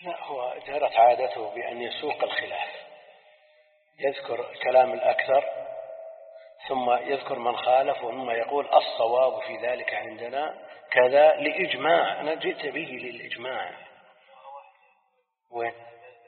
لا، هو جرت عادته بأن يسوق الخلاف، يذكر كلام الأكثر ثم يذكر من خالف ثم يقول الصواب في ذلك عندنا كذا لإجماع. أنا جئت به للإجماع. وين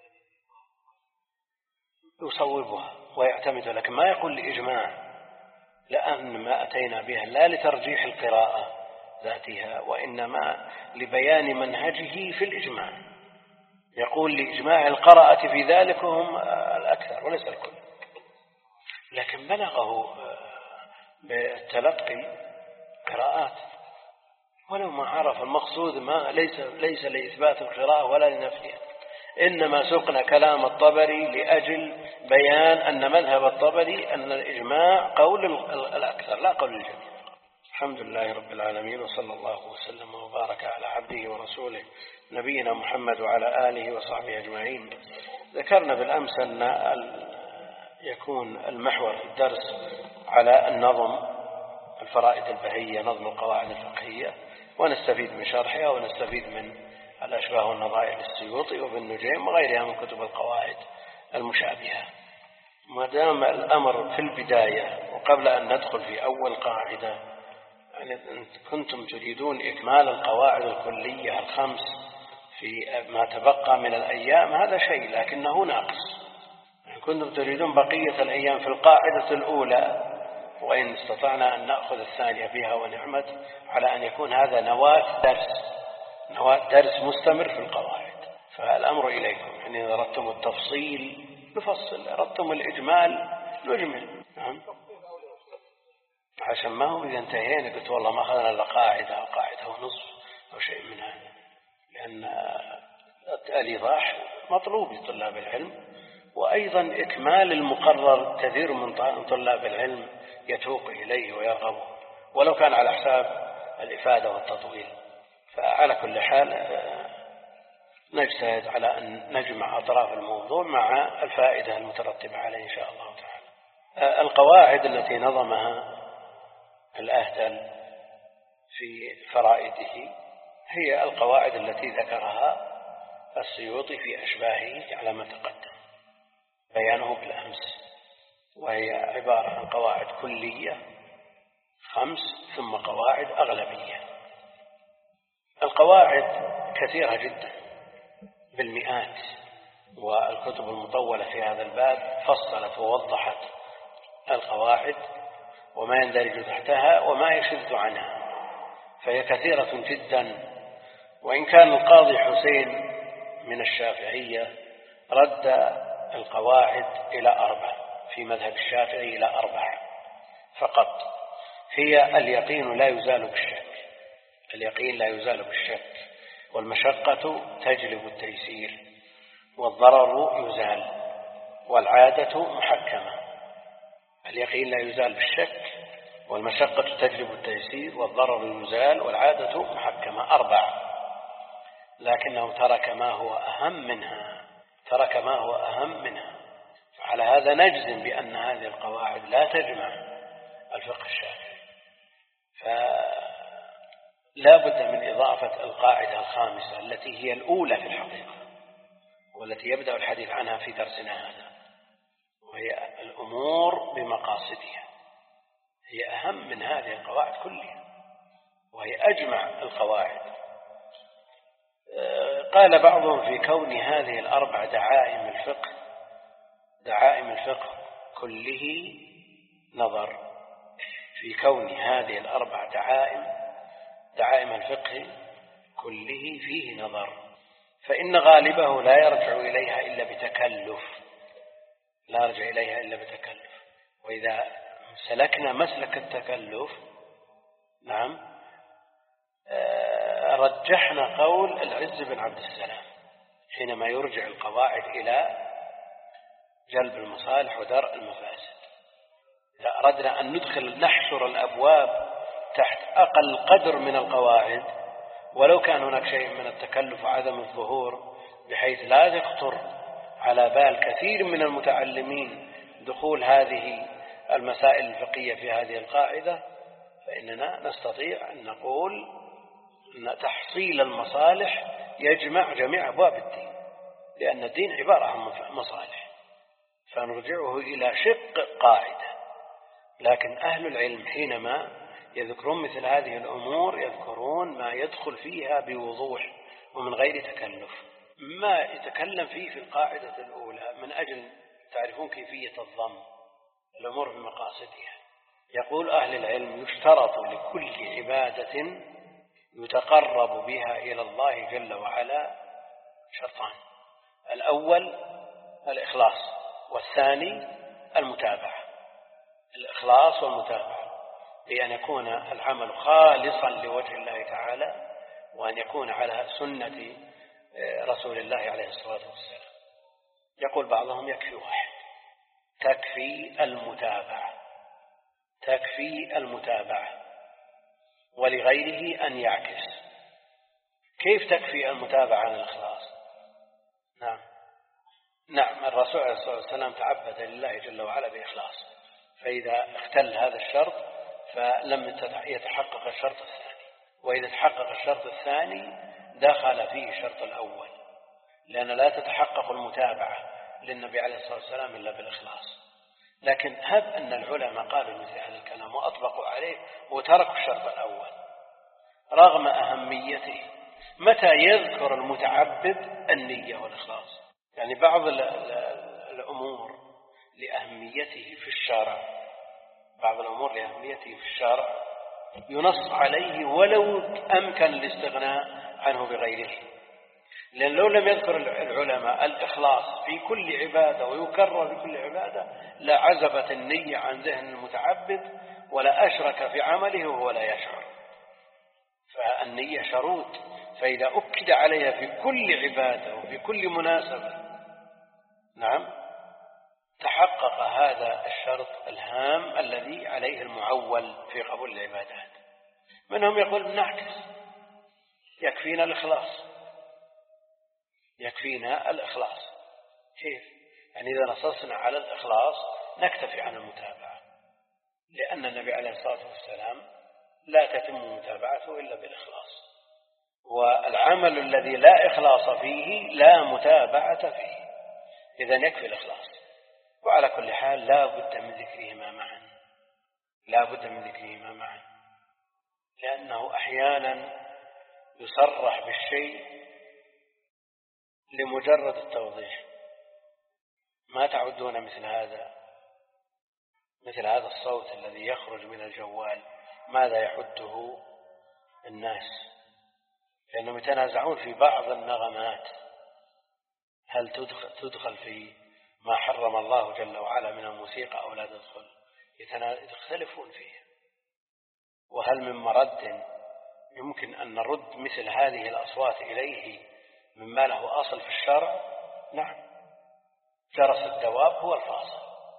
يصوبها ويعتمد، لكن ما يقول لإجماع، لأن ما أتينا بها لا لترجيح القراءة ذاتها وإنما لبيان منهجه في الإجماع. يقول لإجماع القراءة في ذلك هم الأكثر وليس الكل، لكن بلغه بالتلقي قراءات ولو ما عرف المقصود، ما ليس لإثبات القراءة ولا لنفيها، إنما سقنا كلام الطبري لأجل بيان أن مذهب الطبري أن الإجماع قول الأكثر لا قول الجميع. الحمد لله رب العالمين، وصلى الله وسلم وبارك على عبده ورسوله نبينا محمد وعلى آله وصحبه أجمعين. ذكرنا بالأمس أن يكون المحور في الدرس على النظم، الفرائد البهية، نظم القواعد الفقهية، ونستفيد من شرحها ونستفيد من الأشباه والنظائر للسيوطي وابن نجيم وغيرها من كتب القواعد المشابهة. ما دام الأمر في البداية وقبل أن ندخل في أول قاعدة، يعني كنتم تريدون إكمال القواعد الكلية الخمس في ما تبقى من الأيام، هذا شيء لكنه ناقص. يعني كنتم تريدون بقية الأيام في القاعدة الأولى، وإن استطعنا أن نأخذ الثانية بها ونعمت، على أن يكون هذا نواة درس مستمر في القواعد. فالأمر إليكم، يعني إذا أردتم التفصيل نفصل، أردتم الإجمال نجمل. نعم، عشان ما هو إذا انتهينا قلت والله ما أخذنا إلا قاعدة أو قاعدة ونصف أو شيء من هذا، لأن الإيضاح مطلوب لطلاب العلم، وأيضا إكمال المقرر كثير من طلاب العلم يتوق إليه ويرغبه ولو كان على حساب الإفادة والتطويل. فعلى كل حال نجتهد على أن نجمع أطراف الموضوع مع الفائدة المترتبة عليه إن شاء الله تعالى. القواعد التي نظمها الأهتل في فرائده هي القواعد التي ذكرها السيوطي في أشباهه على ما تقدم بيانه بالأمس، وهي عبارة عن قواعد كلية 5 ثم قواعد أغلبية. القواعد كثيرة جدا بالمئات، والكتب المطولة في هذا الباب فصلت ووضحت القواعد وما يندرج تحتها وما يشذ عنها، فهي كثيرة جدا. وإن كان القاضي حسين من الشافعية رد القواعد إلى 4 في مذهب الشافعي، إلى 4 فقط. هي اليقين لا يزال بالشك، اليقين لا يزال بالشك، والمشقة تجلب التيسير، والضرر يزال، والعادة محكمة. اليقين لا يزال بالشك، والمشقة تجلب التيسير، والضرر يزال، والعادة محكمة. 4، لكنه ترك ما هو أهم منها. فعلى هذا نجزم بأن هذه القواعد لا تجمع الفقه الشافعي، فلا بد من إضافة القاعدة الخامسة التي هي الأولى في الحقيقة، والتي يبدأ الحديث عنها في درسنا هذا، وهي الأمور بمقاصدها. هي أهم من هذه القواعد كلها، وهي أجمع القواعد. قال بعضهم في كون هذه 4 دعائم الفقه كله نظر، في كون هذه 4 دعائم الفقه كله فيه نظر، فإن غالبه لا يرجع إليها إلا بتكلف. وإذا سلكنا مسلك التكلف، نعم، رجحنا قول العز بن عبد السلام حينما يرجع القواعد إلى جلب المصالح ودرء المفاسد. إذا أردنا أن نحشر الأبواب تحت أقل قدر من القواعد، ولو كان هناك شيء من التكلف وعدم الظهور بحيث لا يخطر على بال كثير من المتعلمين دخول هذه المسائل الفقهية في هذه القاعدة، فإننا نستطيع أن نقول أن تحصيل المصالح يجمع جميع أبواب الدين، لأن الدين عبارة عن مصالح، فنرجعه إلى شق قاعدة. لكن أهل العلم حينما يذكرون مثل هذه الأمور يذكرون ما يدخل فيها بوضوح ومن غير تكلف، ما يتكلم فيه في القاعدة الأولى من أجل تعرفون كيفية الضم الأمور بمقاصدها. يقول أهل العلم: يشترط لكل عبادة يتقرب بها إلى الله جل وعلا شرطان: الأول الإخلاص، والثاني المتابعة. الإخلاص والمتابعة، بأن يكون العمل خالصا لوجه الله تعالى، وأن يكون على سنة رسول الله عليه الصلاة والسلام. يقول بعضهم: يكفي واحد، تكفي المتابعة، تكفي المتابعة. ولغيره أن يعكس. كيف تكفي المتابعة عن الإخلاص؟ نعم، الرسول عليه الصلاة والسلام تعبد لله جل وعلا بإخلاص، فإذا اختل هذا الشرط فلم يتحقق الشرط الثاني، وإذا تحقق الشرط الثاني دخل فيه الشرط الأول، لأن لا تتحقق المتابعة للنبي عليه الصلاة والسلام إلا بالإخلاص. لكن هب أن العلماء قالوا مثل هذا الكلام وأطبقوا عليه وتركوا الشرط الأول رغم أهميته. متى يذكر المتعبد النية والإخلاص؟ يعني بعض الأمور لأهميته في الشارع، بعض الأمور لأهميته في الشارع ينص عليه ولو أمكن الاستغناء عنه بغيره، لأن لو لم يذكر العلماء الإخلاص في كل عبادة ويكرر في كل عبادة لعزبت النية عن ذهن المتعبد ولا أشرك في عمله وهو لا يشعر. فالنية شروط، فإذا أكد عليها في كل عبادة وفي كل مناسبة تحقق هذا الشرط الهام الذي عليه المعول في قبول العبادات. منهم يقول: نعكس، يكفينا الإخلاص، يكفينا الإخلاص. كيف؟ يعني إذا نصصنا على الإخلاص نكتفي عن المتابعة، لأن النبي عليه الصلاة والسلام لا تتم متابعته إلا بالإخلاص، والعمل الذي لا إخلاص فيه لا متابعة فيه، إذن يكفي الإخلاص. وعلى كل حال لا بد من ذكرهما معا، لا بد من ذكرهما معا، لأنه أحيانا يصرح بالشيء لمجرد التوضيح. ما تعدون مثل هذا الصوت الذي يخرج من الجوال ماذا يحده الناس؟ لأنهم يتنازعون في بعض النغمات، هل تدخل في ما حرم الله جل وعلا من الموسيقى أو لا تدخل؟ يختلفون فيه. وهل من مرد يمكن أن نرد مثل هذه الأصوات إليه مما له أصل في الشرع؟ نعم، جرس الدواب هو الفاصل،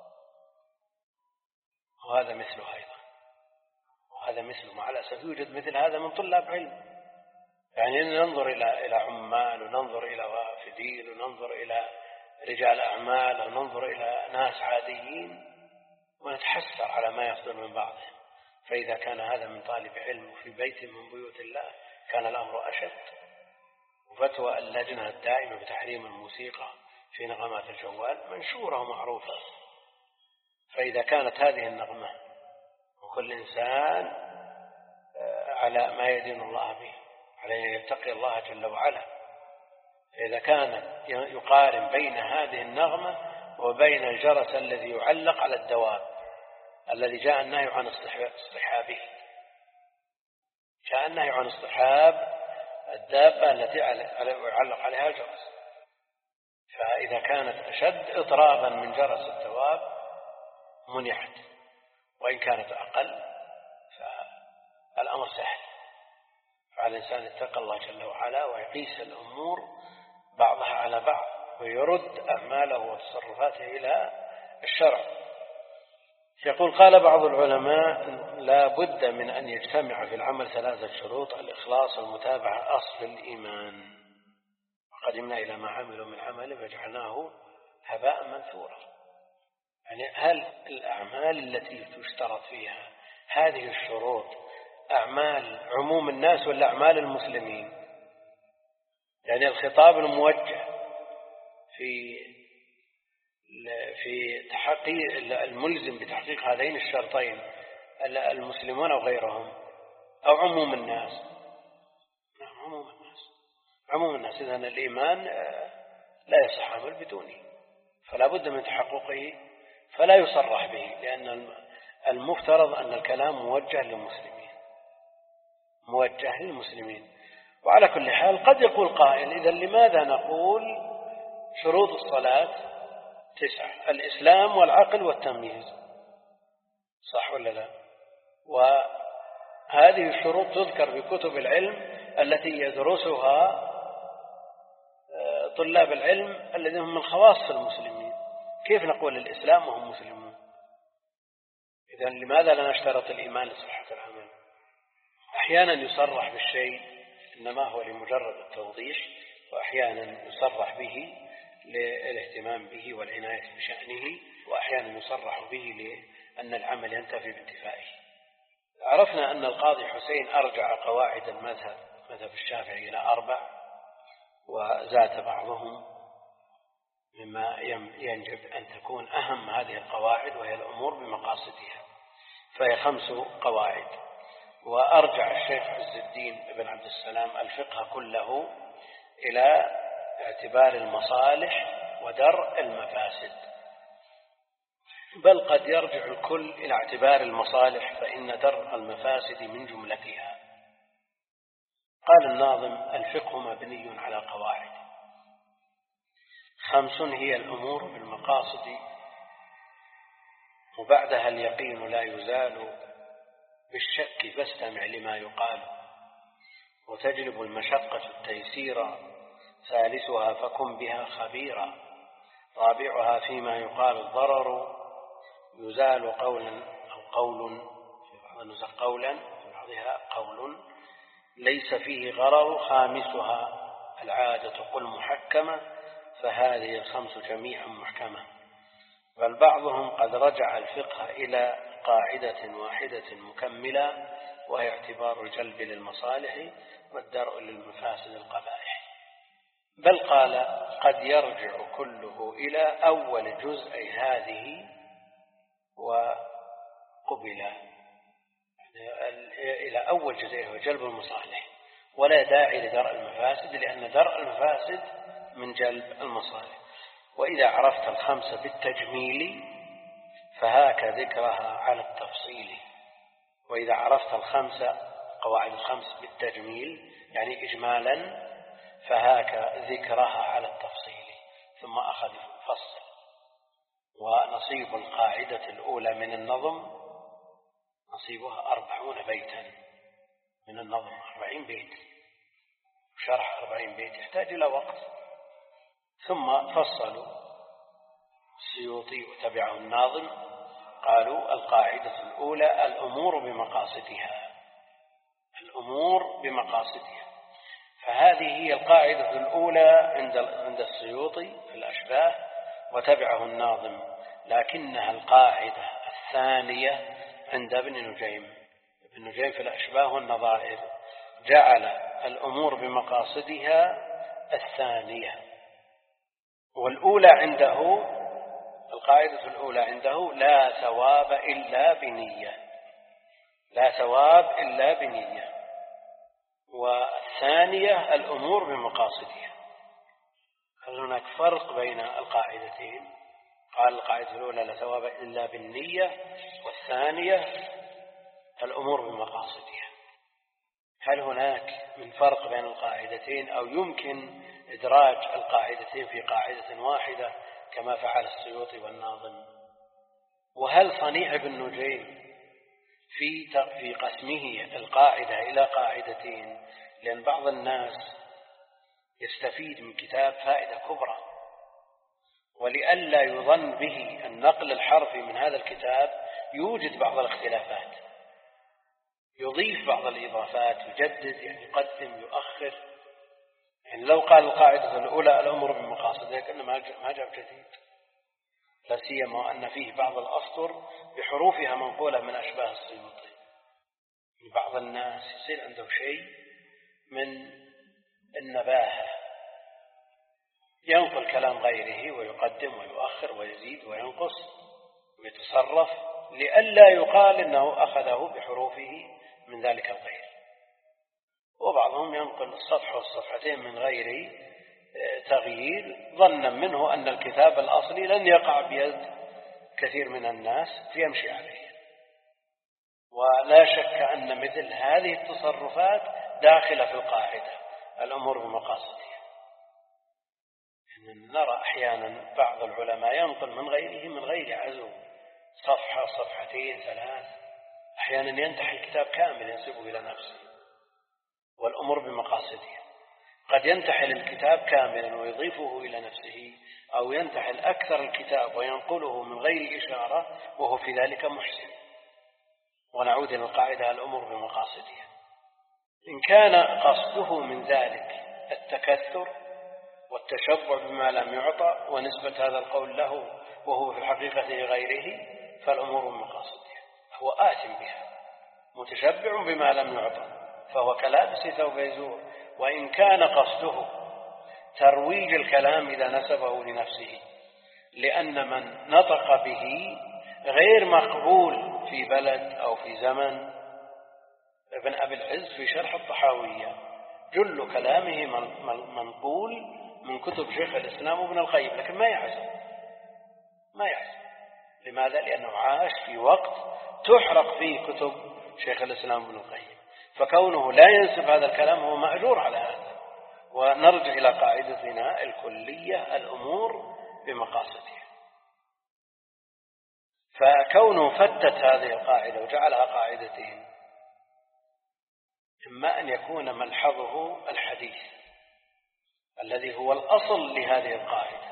وهذا مثله أيضا، وهذا مثله. مع الأسف يوجد مثل هذا من طلاب علم، يعني ننظر إلى عمال، وننظر إلى وافدين، وننظر إلى رجال أعمال، وننظر إلى ناس عاديين، ونتحسر على ما يصدر من بعضهم. فإذا كان هذا من طالب علم وفي بيت من بيوت الله كان الأمر أشد. وفتوى اللجنة الدائمة بتحريم الموسيقى في نغمات الجوال منشورة ومعروفة. فإذا كانت هذه النغمة وكل إنسان على ما يدين الله به، عليه أن يتقي الله جل وعلا، فإذا كان يقارن بين هذه النغمة وبين الجرس الذي يعلق على الدواب الذي جاء النهي عن اصطحابه، جاء النهي عن اصطحاب الدابة التي يعلق عليها الجرس، فإذا كانت أشد إضرابا من جرس الدواب منعت، وإن كانت أقل فالأمر سهل. فعلى الإنسان يتقى الله جل وعلا ويقيس الأمور بعضها على بعض، ويرد أعماله وتصرفاته إلى الشرع. يقول: قال بعض العلماء: لا بد من أن يجتمع في العمل 3 شروط: الإخلاص والمتابعة أصل الإيمان. وقدمنا إلى ما عملوا من عمل فجعلناه هباء منثورا. يعني هل الأعمال التي تشترط فيها هذه الشروط أعمال عموم الناس ولا أعمال المسلمين؟ يعني الخطاب الموجه في تحقيق الملزم بتحقيق هذين الشرطين المسلمون أو غيرهم أو عموم الناس؟ نعم عموم الناس. إذن الإيمان لا يصح عمل بدونه، فلا بد من تحققه، فلا يصرح به، لأن المفترض أن الكلام موجه للمسلمين. وعلى كل حال قد يقول قائل: إذا لماذا نقول شروط الصلاة 9: الإسلام والعقل والتمييز، صح ولا لا؟ وهذه الشروط تذكر في كتب العلم التي يدرسها طلاب العلم الذين هم من خواص المسلمين. كيف نقول الإسلام وهم مسلمون؟ إذن لماذا لا نشترط الإيمان لصحة العمل؟ أحيانا يصرح بالشيء إنما هو لمجرد التوضيح، وأحيانا يصرح به للاهتمام به والعناية بشأنه، وأحيانا يصرح به لأن العمل ينتفي بانتفائه. عرفنا أن القاضي حسين أرجع قواعد مذهب الشافعي إلى 4، وزاد بعضهم مما ينجب أن تكون أهم هذه القواعد، وهي الأمور بمقاصدها، فهي 5 قواعد. وأرجع الشيخ عز الدين ابن عبد السلام الفقه كله إلى اعتبار المصالح ودرء المفاسد، بل قد يرجع الكل إلى اعتبار المصالح، فإن درء المفاسد من جملتها. قال الناظم: الفقه مبني على قواعد 5 هي الأمور بالمقاصد، وبعدها اليقين لا يزال، بالشك فاستمع لما يقال، وتجلب المشقة التيسير، ثالثها فكن بها خبيرا، رابعها فيما يقال الضرر، يزال قولا أو قول، في بعض النسخ قولا، في بعضها قول ليس فيه غرر، خامسها العادة قل محكمة، فهذه 5 جميعا محكمة. بل بعضهم قد رجع الفقه إلى قاعدة واحدة مكملة، وهي اعتبار الجلب للمصالح والدرء للمفاسد القبائح. بل قال: قد يرجع كله إلى أول جزء هذه وقبل، إلى أول جزء هو جلب المصالح، ولا داعي لدرء المفاسد، لأن درء المفاسد من جلب المصالح. وإذا عرفت 5 بالتجميل فهاك ذكرها على التفصيل. وإذا عرفت 5 قواعد 5 بالتجميل يعني إجمالا، فهاك ذكرها على التفصيل. ثم أخذ فصل: ونصيب القاعدة الأولى من النظم، نصيبها 40 بيتا من النظم، 40 بيت، شرح 40 بيت يحتاج إلى وقت. ثم فصلوا السيوطي وتبعه الناظم، قالوا: القاعدة الأولى الأمور بمقاصدها، فهذه هي القاعدة الأولى عند السيوطي في الأشباه وتبعه الناظم، لكنها القاعدة الثانية عند ابن نجيم في الأشباه والنظائر، جعل الأمور بمقاصدها الثانية. والأولى عنده، القاعدة الأولى عنده: لا ثواب إلا بنية. والثانية الأمور بمقاصدها. هل هناك فرق بين القاعدتين؟ قال: القاعدة الأولى لا ثواب إلا بالنية، والثانية الأمور بمقاصدها. هل هناك من فرق بين القاعدتين، أو يمكن إدراج القاعدتين في قاعدة واحدة كما فعل السيوطي والناظم؟ وهل صنيع ابن نجيم في قسمه القاعدة إلى قاعدتين؟ لأن بعض الناس يستفيد من كتاب فائدة كبرى، ولئلا يظن به النقل الحرفي من هذا الكتاب يوجد بعض الاختلافات، يضيف بعض الإضافات، يجدد، يعني يقدم يؤخر. يعني لو قال القاعدة الأولى الأمر بمقاصدها كأنه ما جاب جديد، لا سيما أن فيه بعض الأسطر بحروفها منقولة من أشباه السيوطي. بعض الناس يصير عنده شيء من النباهة، ينقل كلام غيره ويقدم ويؤخر ويزيد وينقص ويتصرف لئلا يقال إنه أخذه بحروفه من ذلك الغير. وبعضهم ينقل الصفحة والصفحتين من غير تغيير ظنا منه أن الكتاب الأصلي لن يقع بيد كثير من الناس فيمشي عليه. ولا شك أن مثل هذه التصرفات داخلة في القاعدة الأمور بمقاصدها. نرى أحيانا بعض العلماء ينقل من غيره من غير عزو صفحة صفحتين ثلاث، أحيانا ينتحي الكتاب كامل ينسبه إلى نفسه والأمور بمقاصدها. قد ينتحل الكتاب كاملا ويضيفه إلى نفسه، أو ينتحل أكثر الكتاب وينقله من غير إشارة وهو في ذلك محسن. ونعود إلى القاعدة الأمور بمقاصدها. إن كان قصده من ذلك التكثر والتشبع بما لم يعطى ونسبة هذا القول له وهو في الحقيقة لغيره فالأمور بمقاصدها، هو آثم بها متشبع بما لم يعطى فهو كلابس ثوب يزور. وإن كان قصده ترويج الكلام إذا نسبه لنفسه لأن من نطق به غير مقبول في بلد أو في زمن. ابن أبي العز في شرح الطحاوية جل كلامه منقول من كتب شيخ الإسلام ابن القيم، لكن ما يعزم. لماذا؟ لأنه عاش في وقت تحرق فيه كتب شيخ الإسلام ابن القيم، فكونه لا ينسب هذا الكلام هو مأجور على هذا. ونرجع إلى قاعدتنا الكلية الأمور بمقاصدها. فكونه فتت هذه القاعدة وجعلها قاعدتين، إما أن يكون ملحظه الحديث الذي هو الأصل لهذه القاعدة،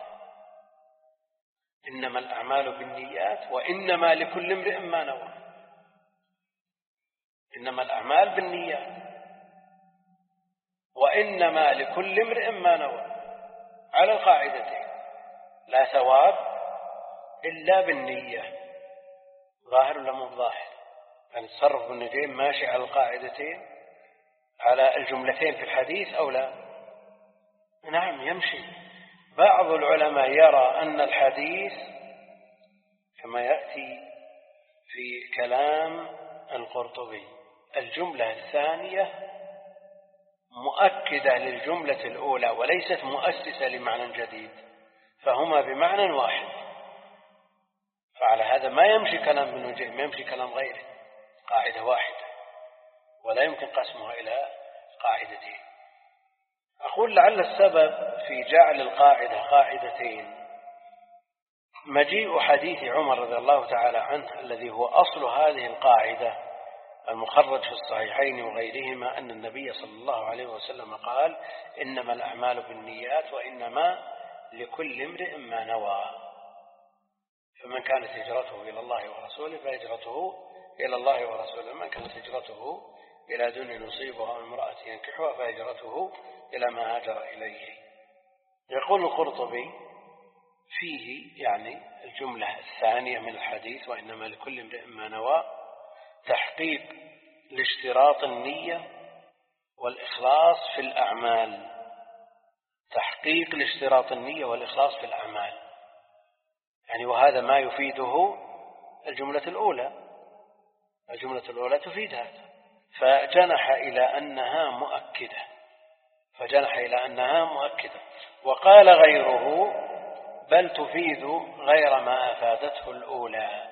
إنما الأعمال بالنيات وإنما لكل امرئ ما نوى. إنما الأعمال بالنيات وإنما لكل امرئ ما نوى على القاعدتين، لا ثواب إلا بالنية. ظاهر ولا مو ظاهر؟ يعني تصرف ابن نجيم ماشي على القاعدتين على الجملتين في الحديث أو لا؟ نعم يمشي. بعض العلماء يرى أن الحديث كما يأتي في كلام القرطبي الجملة الثانية مؤكدة للجملة الأولى وليست مؤسسة لمعنى جديد، فهما بمعنى واحد. فعلى هذا ما يمشي كلام ابن نجيم، يمشي كلام غيره، قاعدة واحدة ولا يمكن قسمها إلى قاعدتين. أقول لعل السبب في جعل القاعدة قاعدتين مجيء حديث عمر رضي الله تعالى عنه الذي هو أصل هذه القاعدة المخرج في الصحيحين وغيرهما أن النبي صلى الله عليه وسلم قال إنما الأعمال بالنيات وإنما لكل امرئ ما نوى. فمن كانت هجرته إلى الله ورسوله فهجرته إلى الله ورسوله، من كانت هجرته إلى دنيا نصيبها وامرأة ينكحها فهجرته إلى ما هاجر إليه. يقول القرطبي فيه يعني الجملة الثانية من الحديث وإنما لكل امرئ ما نوى تحقيق لاشتراط النية والإخلاص في الأعمال. تحقيق لاشتراط النية والإخلاص في الأعمال يعني، وهذا ما يفيده الجملة الأولى. الجملة الأولى تفيد هذا، فجنح إلى أنها مؤكدة. وقال غيره بل تفيد غير ما أفادته الأولى،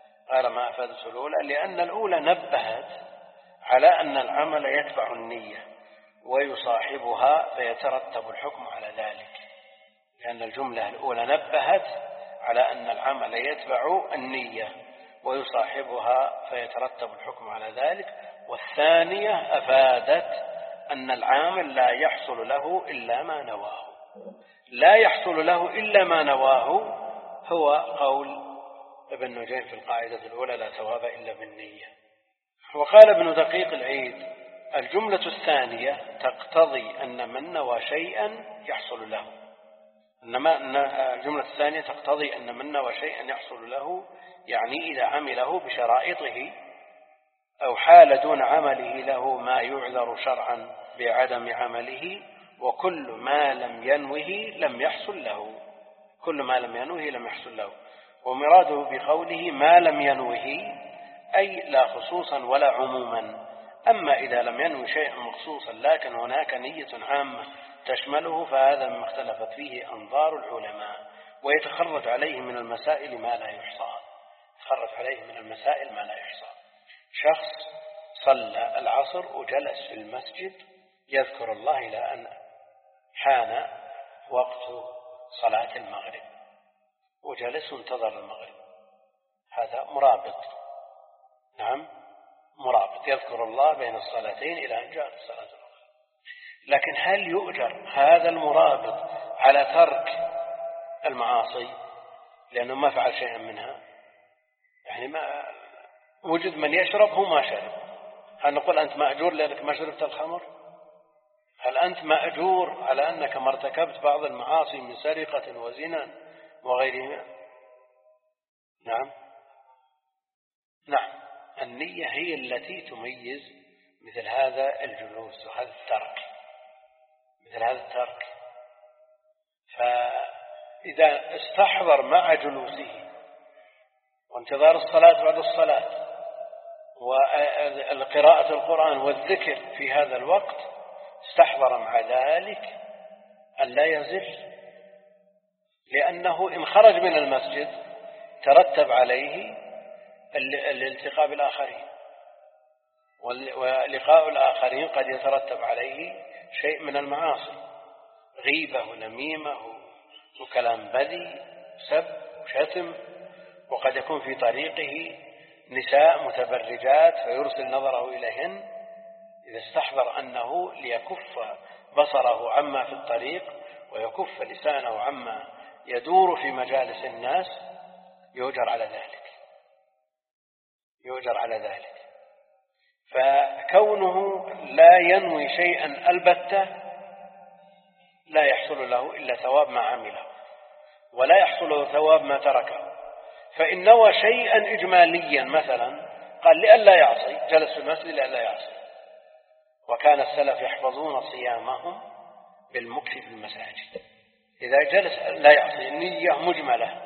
لأن الأولى نبهت على أن العمل يتبع النية ويصاحبها فيترتب الحكم على ذلك. لأن الجملة الأولى نبهت على أن العمل يتبع النية ويصاحبها فيترتب الحكم على ذلك. والثانية أفادت أن العامل لا يحصل له إلا ما نواه. لا يحصل له إلا ما نواه هو قول ابن نجيم في القاعدة الأولى لا ثواب إلا بالنية. وقال ابن دقيق العيد الجملة الثانية تقتضي أن من نوى شيئا يحصل له. الجملة الثانية تقتضي أن من نوى شيئا يحصل له، يعني إذا عمله بشرائطه أو حال دون عمله له ما يعذر شرعا بعدم عمله وكل ما لم ينوه لم يحصل له. كل ما لم ينوه لم يحصل له. ومراده بقوله ما لم ينوه أي لا خصوصا ولا عموما. أما إذا لم ينوي شيئا مخصوصا لكن هناك نية عامة تشمله فهذا مما اختلفت فيه أنظار العلماء. ويتخرج عليه من المسائل ما لا يحصى. يتخرج عليه من المسائل ما لا يحصى. شخص صلى العصر وجلس في المسجد يذكر الله إلى أن حان وقت صلاة المغرب وجلس وانتظر المغرب، هذا مرابط. نعم مرابط يذكر الله بين الصلاتين إلى أن جاءت صلاة المغرب. لكن هل يؤجر هذا المرابط على ترك المعاصي لأنه ما فعل شيئا منها؟ يعني ما وجد من يشرب هو ما شرب، هل نقول أنت مأجور لأنك ما شربت الخمر؟ هل أنت مأجور على أنك ما ارتكبت بعض المعاصي من سرقة وزنا وغيرهما؟ نعم نعم. النية هي التي تميز مثل هذا الجلوس وهذا الترك، مثل هذا الترك. فإذا استحضر مع جلوسه وانتظار الصلاة بعد الصلاة وقراءة القرآن والذكر في هذا الوقت، استحضر مع ذلك أن لا يزل، لأنه إن خرج من المسجد ترتب عليه الالتقاء بالآخرين، ولقاء الآخرين قد يترتب عليه شيء من المعاصي، غيبة ونميمة وكلام بذي سب وشتم، وقد يكون في طريقه نساء متبرجات فيرسل نظره إليهن. إذا استحضر أنه ليكف بصره عما في الطريق ويكف لسانه عما يدور في مجالس الناس يؤجر على ذلك، يؤجر على ذلك. فكونه لا ينوي شيئا البتة لا يحصل له إلا ثواب ما عمله، ولا يحصل له ثواب ما تركه. فإن نوى شيئا إجماليا مثلا قال لئلا يعصي، جلس في المسجد لئلا يعصي، وكان السلف يحفظون صيامهم بالمكث في المساجد. إذا جلس لا يعصي، النية مجملة،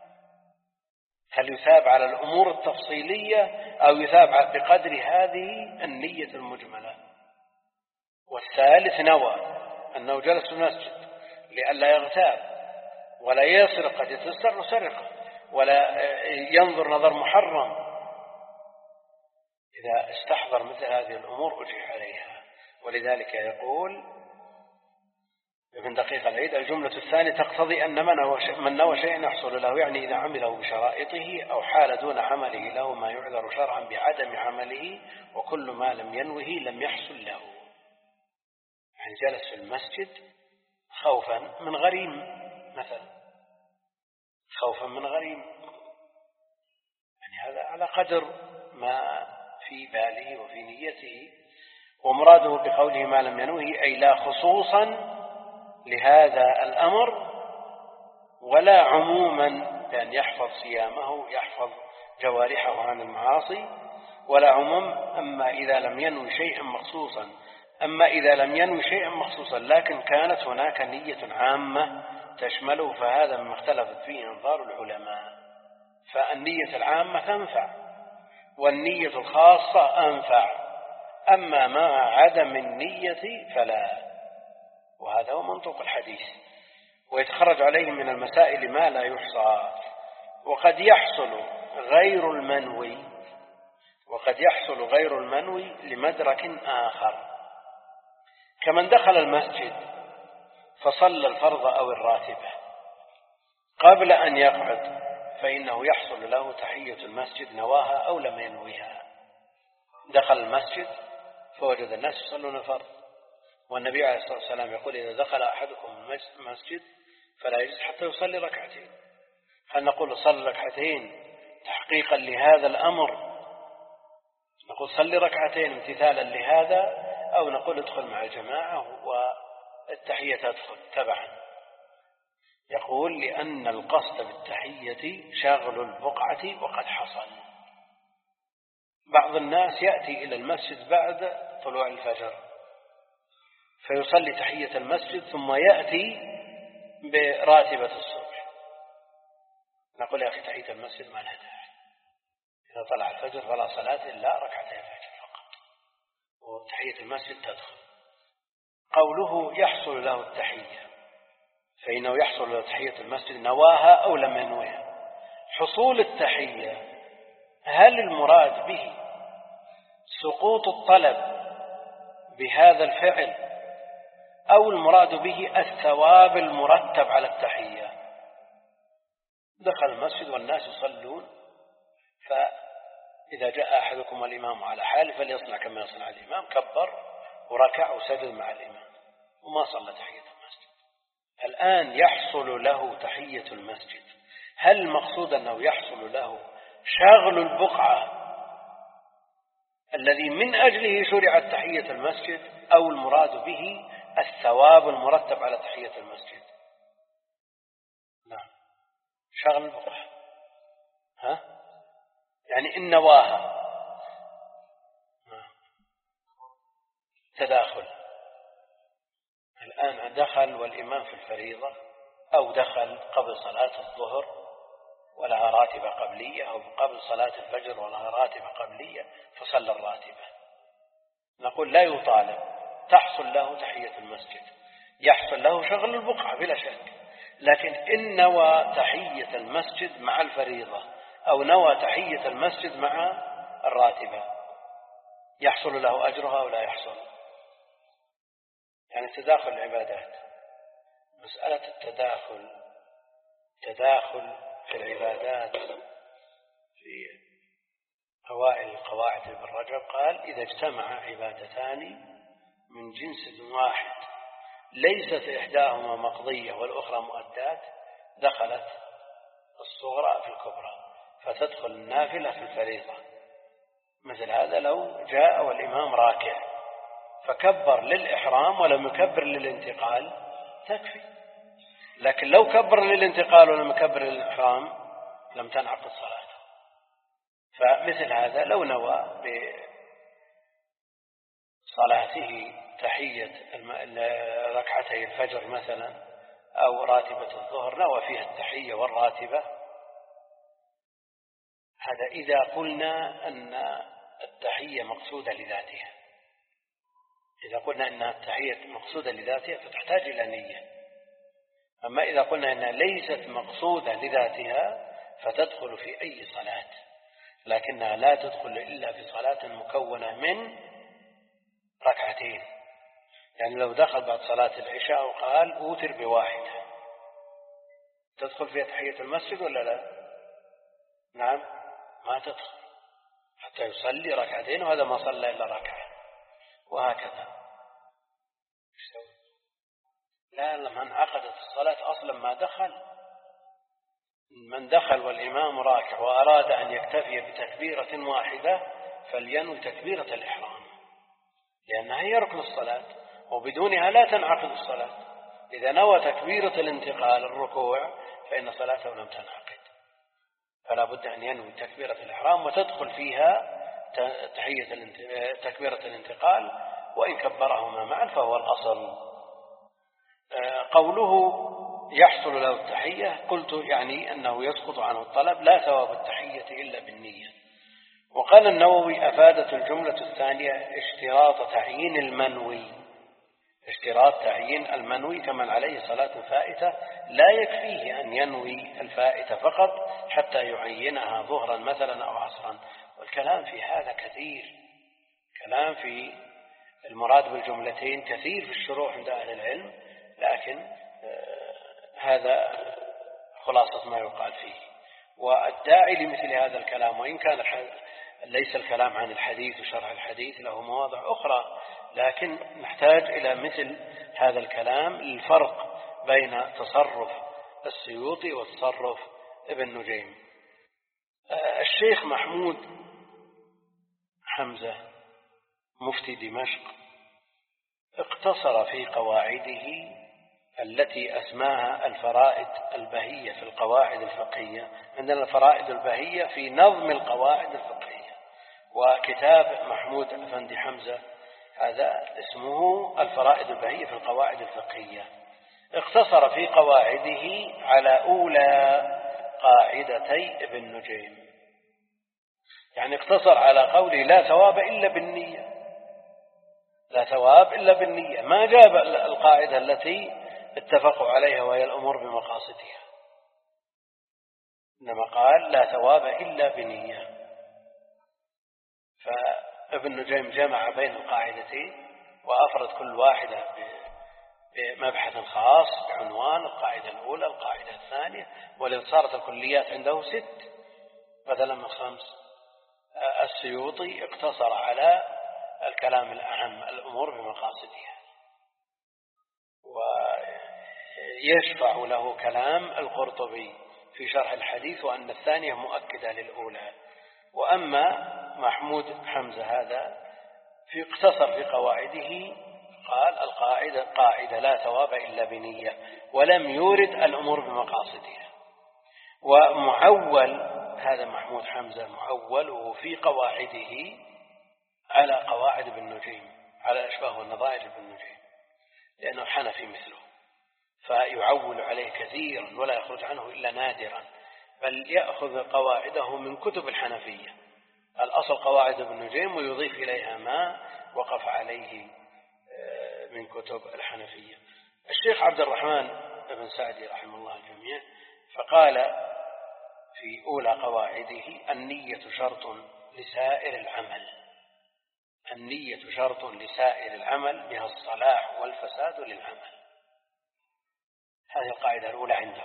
هل يثاب على الأمور التفصيلية أو يثاب بقدر هذه النية المجملة؟ والثالث نوى أنه جلس في المسجد لئلا يغتاب ولا يسرق، قد يتسرق سرقة، ولا ينظر نظر محرم. إذا استحضر مثل هذه الأمور أجيح عليها. ولذلك يقول ابن دقيق العيد الجملة الثانية تقتضي أن من نوى شيئا يحصل له، يعني إذا عمله بشرائطه أو حال دون عمله له ما يعذر شرعا بعدم عمله، وكل ما لم ينوه لم يحصل له. يعني جلس في المسجد خوفا من غريم مثلا، خوفا من غريم، يعني هذا على قدر ما في باله وفي نيته. ومراده بقوله ما لم ينوه أي لا خصوصا لهذا الأمر ولا عموما، بأن يحفظ صيامه يحفظ جوارحه عن المعاصي، ولا عموم. أما إذا لم ينوي شيئا مخصوصا لكن كانت هناك نية عامة تشمله فهذا مما اختلفت فيه أنظار العلماء. فالنية العامة تنفع والنية الخاصة أنفع، أما مع عدم النية فلا. وهذا هو منطق الحديث. ويتخرج عليه من المسائل ما لا يحصى. وقد يحصل غير المنوي لمدرك آخر، كمن دخل المسجد فصلى الفرض أو الراتبة قبل أن يقعد، فإنه يحصل له تحية المسجد نواها أو لم ينويها. دخل المسجد فوجد الناس يصلون الفرض، والنبي عليه الصلاة والسلام يقول إذا دخل أحدكم المسجد فلا يجلس حتى يصلي ركعتين. هل نقول صلي ركعتين تحقيقا لهذا الأمر، نقول صلي ركعتين امتثالا لهذا، أو نقول ادخل مع الجماعة والتحية تدخل تبعا؟ يقول لأن القصد بالتحية شغل البقعة وقد حصل. بعض الناس يأتي إلى المسجد بعد طلوع الفجر فيصلي تحية المسجد ثم يأتي براتبة الصبح. نقول يا أخي تحية المسجد ما لها داعي، إذا طلع الفجر فلا صلاة إلا ركعتي الفجر فقط، وتحية المسجد تدخل. قوله يحصل له التحية، فإنه يحصل له تحية المسجد نواها أو لم ينوها. حصول التحية هل المراد به سقوط الطلب بهذا الفعل، أو المراد به الثواب المرتب على التحية؟ دخل المسجد والناس يصلون، فإذا جاء أحدكم والإمام على حال فليصنع كما يصنع الإمام، كبر وركع وسجد مع الإمام وما صلى تحية المسجد. الآن يحصل له تحية المسجد، هل المقصود أنه يحصل له شغل البقعة الذي من أجله شرعت تحية المسجد، أو المراد به الثواب المرتب على تحية المسجد؟ نعم، شغل البقعة، يعني إن نواها تداخل. الآن دخل والإمام في الفريضة، أو دخل قبل صلاة الظهر ولها راتبة قبلية، أو قبل صلاة الفجر ولها راتبة قبلية فصلى الراتبة، نقول لا يطالب، تحصل له تحية المسجد، يحصل له شغل البقعة بلا شك. لكن إن نوى تحية المسجد مع الفريضة أو نوى تحية المسجد مع الراتبة، يحصل له أجرها أو لا يحصل؟ يعني تداخل العبادات. مسألة تداخل في العبادات في أوائل القواعد ابن رجب قال إذا اجتمع عبادتان من جنس واحد ليست إحداهما مقضية والأخرى مؤدات دخلت الصغرى في الكبرى، فتدخل النافلة في الفريضة. مثل هذا لو جاء والإمام راكع فكبر للإحرام ولم يكبر للانتقال تكفي، لكن لو كبر للانتقال ولم يكبر للإحرام لم تنعقد صلاته. فمثل هذا لو نوى بصلاته تحية ركعتي الفجر مثلا أو راتبة الظهر، نوى فيها التحية والراتبة، هذا إذا قلنا أن التحية مقصودة لذاتها. إذا قلنا أن التحية مقصودة لذاتها فتحتاج إلى نية. أما إذا قلنا أنها ليست مقصودة لذاتها فتدخل في أي صلاة، لكنها لا تدخل إلا في صلاة مكونة من ركعتين. يعني لو دخل بعد صلاة العشاء وقال أوتر بواحدة، تدخل فيها تحية المسجد ولا لا؟ نعم، ما تدخل حتى يصلي ركعتين، وهذا ما صلى إلا ركعة، وهكذا. لا، لما انعقدت الصلاة أصلا ما دخل. من دخل والإمام راكع وأراد أن يكتفي بتكبيرة واحدة فلينوي تكبيرة الإحرام، لأنها هي ركن الصلاة وبدونها لا تنعقد الصلاة. إذا نوى تكبيرة الانتقال الركوع فإن صلاته لم تنعقد، فلا بد أن ينوي تكبيرة الإحرام وتدخل فيها تكبيرة الانتقال، وإن كبرهما معا فهو الأصل. قوله يحصل له التحية قلت يعني أنه يسقط عنه الطلب، لا ثواب التحية إلا بالنية. وقال النووي أفادت الجملة الثانية اشتراط تعيين المنوي، اشتراط تعيين المنوي كمن عليه صلاة فائتة لا يكفيه أن ينوي الفائتة فقط حتى يعينها ظهرا مثلا أو عصرا. والكلام في هذا كثير، كلام في المراد بالجملتين كثير في الشروح عند أهل العلم، لكن هذا خلاصة ما يقال فيه. والداعي لمثل هذا الكلام، وإن كان ليس الكلام عن الحديث وشرح الحديث، له مواضع أخرى، لكن نحتاج إلى مثل هذا الكلام للفرق بين تصرف السيوطي وتصرف ابن نجيم. الشيخ محمود حمزة مفتي دمشق اقتصر في قواعده التي أسماها الفرائد البهية في القواعد الفقهية. عندنا الفرائد البهية في نظم القواعد الفقهية، وكتاب محمود أفندي حمزة هذا اسمه الفرائض البهية في القواعد الفقهية. اقتصر في قواعده على أولى قاعدتي ابن نجيم، يعني اقتصر على قوله لا ثواب إلا بالنية، لا ثواب إلا بالنية، ما جاب القاعدة التي اتفقوا عليها وهي الأمور بمقاصدها، إنما قال لا ثواب إلا بنية. فابن نجيم جمع بين القاعدتين وأفرد كل واحدة بمبحث خاص بعنوان القاعدة الأولى القاعدة الثانية، ولذا صارت الكليات عنده 6 بدلا من 5. السيوطي اقتصر على الكلام الأعم الأمور بمقاصدها، ويشفع له كلام القرطبي في شرح الحديث وأن الثانية مؤكدة للأولى. وأما محمود حمزة هذا في اقتصر في قواعده قال القاعدة قاعدة لا ثواب إلا بنية، ولم يورد الأمور بمقاصدها. ومعول هذا محمود حمزة معوله في قواعده على قواعد ابن نجيم، على الأشباه والنظائر ابن نجيم، لأنه حنفي مثله، فيعول عليه كثيرا ولا يخرج عنه إلا نادرا، بل يأخذ قواعده من كتب الحنفية، الأصل قواعد ابن نجيم ويضيف إليها ما وقف عليه من كتب الحنفية. الشيخ عبد الرحمن بن سعدي رحمه الله الجميع فقال في أولى قواعده النية شرط لسائر العمل، النية شرط لسائر العمل بها الصلاح والفساد للعمل. هذه القاعدة الأولى عنده،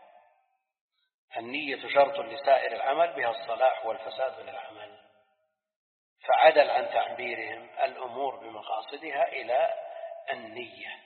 النية شرط لسائر العمل بها الصلاح والفساد للعمل، فعدل عن تعبيرهم الأمور بمقاصدها إلى النية.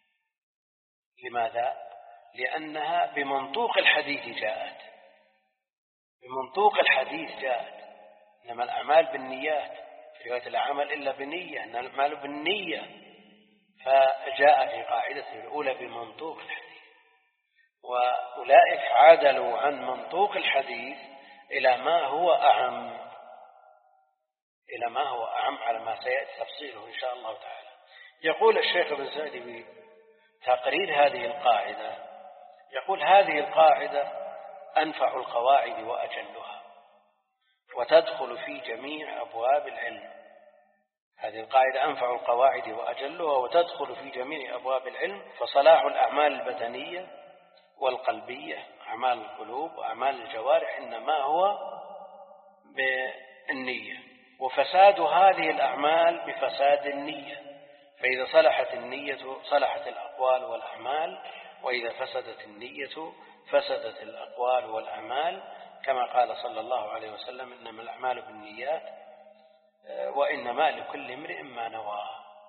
لماذا؟ لأنها بمنطوق الحديث جاءت، بمنطوق الحديث جاءت، إنما الأعمال بالنيات، في رواية العمل إلا بنية، إن الأعمال بالنية، فجاء في قاعدته الأولى بمنطوق الحديث. وأولئك عادلوا عن منطوق الحديث إلى ما هو أعم، إلى ما هو أعم على ما سيأتي تفصيله إن شاء الله تعالى. يقول الشيخ ابن سعدي بتقرير هذه القاعدة، يقول هذه القاعدة أنفع القواعد وأجلها وتدخل في جميع أبواب العلم. هذه القاعدة أنفع القواعد وأجلها وتدخل في جميع أبواب العلم، فصلاح الأعمال البدنية والقلبية، أعمال القلوب وأعمال الجوارح، إنما هو بالنية، وفساد هذه الأعمال بفساد النية، فإذا صلحت النية صلحت الأقوال والأعمال، وإذا فسدت النية فسدت الأقوال والأعمال، كما قال صلى الله عليه وسلم إنما الأعمال بالنيات وإنما لكل امرئ ما نوى.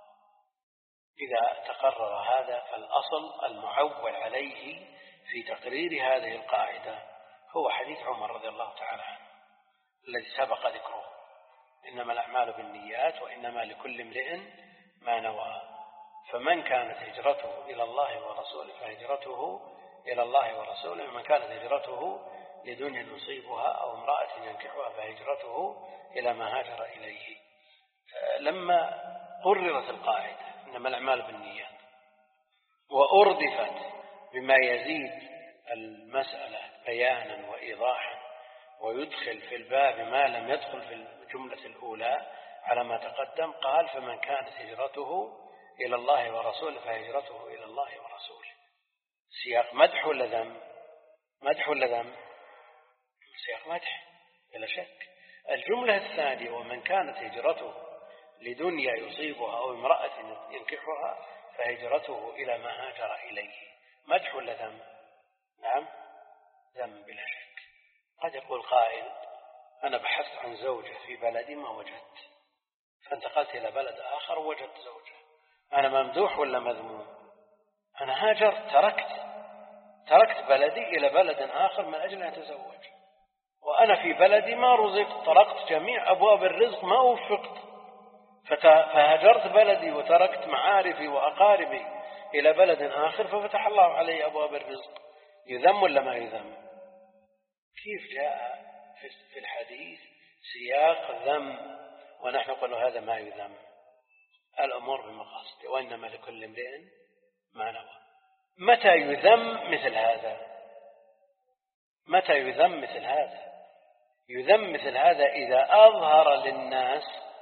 إذا تقرر هذا فالأصل المعول عليه في تقرير هذه القاعدة هو حديث عمر رضي الله تعالى عنه الذي سبق ذكره، إنما الأعمال بالنيات وإنما لكل امرئ ما نوى، فمن كانت هجرته إلى الله ورسوله فهجرته إلى الله ورسوله، ومن كانت هجرته لدنيا يصيبها أو امرأة ينكحها فهجرته إلى ما هاجر إليه. لما قررت القاعدة إنما الأعمال بالنيات وأردفت بما يزيد المسألة بيانا وإيضاحا ويدخل في الباب ما لم يدخل في الجملة الأولى على ما تقدم، قال فمن كانت هجرته إلى الله ورسوله فهجرته إلى الله ورسوله. سياق مدح ولا ذم؟ مدح ولا ذم؟ سياق مدح بلا شك. الجملة الثانية ومن كانت هجرته لدنيا يصيبها أو امرأة ينكحها فهجرته إلى ما هاجر إليه، مدح ولا ذم؟ نعم ذم بلا شك. قد يقول قائل أنا بحثت عن زوجة في بلدي ما وجدت، فانتقلت إلى بلد آخر ووجدت زوجة، أنا ممدوح ولا مذموم؟ أنا هاجرت، تركت بلدي إلى بلد آخر من أجل أن أتزوج، وأنا في بلدي ما رزقت، طرقت جميع أبواب الرزق ما وفقت، فهاجرت بلدي وتركت معارفي وأقاربي إلى بلد آخر ففتح الله علي أبواب الرزق. يذم ولا ما يذم؟ كيف جاء في الحديث سياق ذم ونحن نقول هذا ما يذم؟ الأمور بمقاصده، وإنما لكل امرئ ما نوى. متى يذم مثل هذا؟ متى يذم مثل هذا؟ يذم مثل هذا إذا أظهر للناس